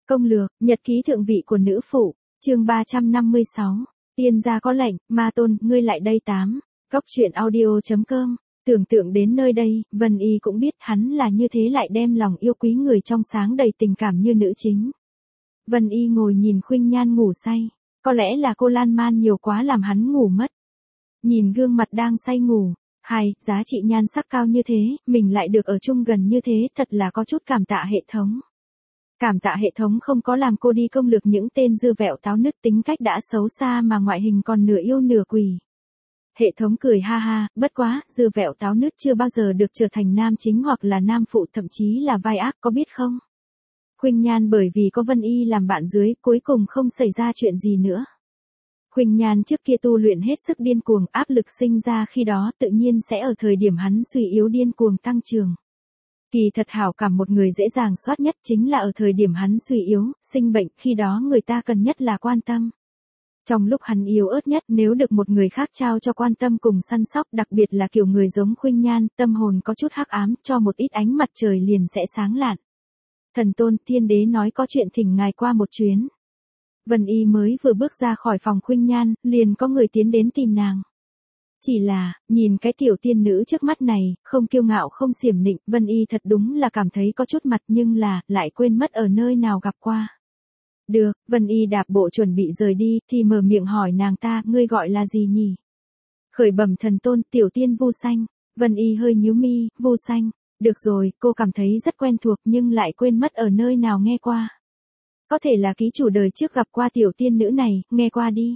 Công lược, nhật ký thượng vị của nữ phụ, chương 356. Tiên gia có lệnh, ma tôn, ngươi lại đây 8. Cốc truyện audio.com. Tưởng tượng đến nơi đây, Vân Y cũng biết hắn là như thế lại đem lòng yêu quý người trong sáng đầy tình cảm như nữ chính. Vân Y ngồi nhìn Khuynh Nhan ngủ say, có lẽ là cô lan man nhiều quá làm hắn ngủ mất. Nhìn gương mặt đang say ngủ, giá trị nhan sắc cao như thế, mình lại được ở chung gần như thế, thật là có chút cảm tạ hệ thống. Cảm tạ hệ thống không có làm cô đi công lược những tên dưa vẹo táo nứt tính cách đã xấu xa mà ngoại hình còn nửa yêu nửa quỷ. Hệ thống cười ha ha, bất quá, dưa vẹo táo nứt chưa bao giờ được trở thành nam chính hoặc là nam phụ, thậm chí là vai ác, có biết không? Khuynh Nhan bởi vì có Vân Y làm bạn dưới, cuối cùng không xảy ra chuyện gì nữa. Khuynh Nhan trước kia tu luyện hết sức điên cuồng, áp lực sinh ra khi đó tự nhiên sẽ ở thời điểm hắn suy yếu điên cuồng tăng trưởng. Kỳ thật hảo cảm một người dễ dàng soát nhất chính là ở thời điểm hắn suy yếu, sinh bệnh, khi đó người ta cần nhất là quan tâm. Trong lúc hắn yếu ớt nhất, nếu được một người khác trao cho quan tâm cùng săn sóc, đặc biệt là kiểu người giống Khuynh Nhan, tâm hồn có chút hắc ám, cho một ít ánh mặt trời liền sẽ sáng lạn. Thần tôn, thiên đế nói có chuyện thỉnh ngài qua một chuyến. Vân Y mới vừa bước ra khỏi phòng Khuynh Nhan, liền có người tiến đến tìm nàng. Chỉ là, nhìn cái tiểu tiên nữ trước mắt này, không kiêu ngạo không xiểm nịnh, Vân Y thật đúng là cảm thấy có chút mặt nhưng là, lại quên mất ở nơi nào gặp qua. Được, Vân Y đạp bộ chuẩn bị rời đi, thì mở miệng hỏi nàng ta, ngươi gọi là gì nhỉ? Khởi bẩm thần tôn, tiểu tiên Vu Xanh. Vân Y hơi nhíu mi, Vu Xanh. Được rồi, cô cảm thấy rất quen thuộc nhưng lại quên mất ở nơi nào nghe qua. Có thể là ký chủ đời trước gặp qua tiểu tiên nữ này, nghe qua đi.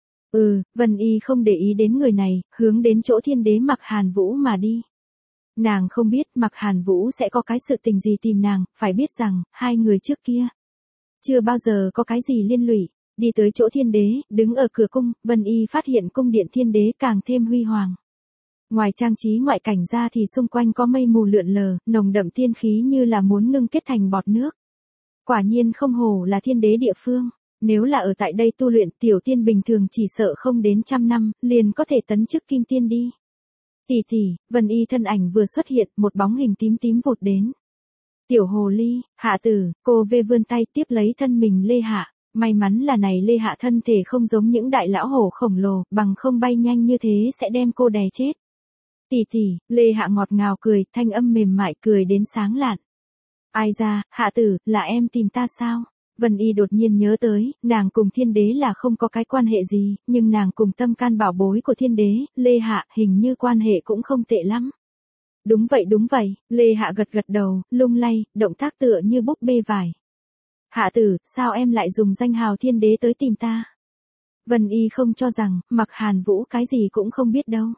Vân Y không để ý đến người này, hướng đến chỗ thiên đế Mạc Hàn Vũ mà đi. Nàng không biết Mạc Hàn Vũ sẽ có cái sự tình gì tìm nàng, phải biết rằng, hai người trước kia chưa bao giờ có cái gì liên lụy. Đi tới chỗ thiên đế, đứng ở cửa cung, Vân Y phát hiện cung điện thiên đế càng thêm huy hoàng. Ngoài trang trí ngoại cảnh ra thì xung quanh có mây mù lượn lờ, nồng đậm tiên khí như là muốn ngưng kết thành bọt nước. Quả nhiên không hổ là thiên đế địa phương. Nếu là ở tại đây tu luyện, tiểu tiên bình thường chỉ sợ không đến 100 năm, liền có thể tấn chức kim tiên đi. Tỷ, Vân Y thân ảnh vừa xuất hiện, một bóng hình tím tím vụt đến. Tiểu hồ ly, hạ tử, cô vươn tay tiếp lấy thân mình Lê Hạ. May mắn là này Lê Hạ thân thể không giống những đại lão hổ khổng lồ, bằng không bay nhanh như thế sẽ đem cô đè chết. Tỷ, Lê Hạ ngọt ngào cười, thanh âm mềm mại cười đến sáng lạn. Ai ra, hạ tử, là em tìm ta sao? Vân Y đột nhiên nhớ tới, nàng cùng thiên đế là không có cái quan hệ gì, nhưng nàng cùng tâm can bảo bối của thiên đế, Lê Hạ, hình như quan hệ cũng không tệ lắm. Đúng vậy, Lê Hạ gật đầu, lung lay, động tác tựa như búp bê vải. Hạ tử, sao em lại dùng danh hào thiên đế tới tìm ta? Vân Y không cho rằng, Mạc Hàn Vũ cái gì cũng không biết đâu.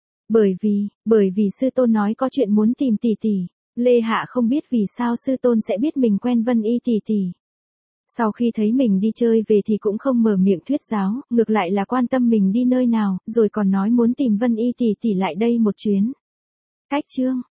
Bởi vì sư tôn nói có chuyện muốn tìm tỷ. Lê Hạ không biết vì sao sư tôn sẽ biết mình quen Vân Y tỷ. Sau khi thấy mình đi chơi về thì cũng không mở miệng thuyết giáo, ngược lại là quan tâm mình đi nơi nào, rồi còn nói muốn tìm Vân Y tỷ lại đây một chuyến. Cách chương,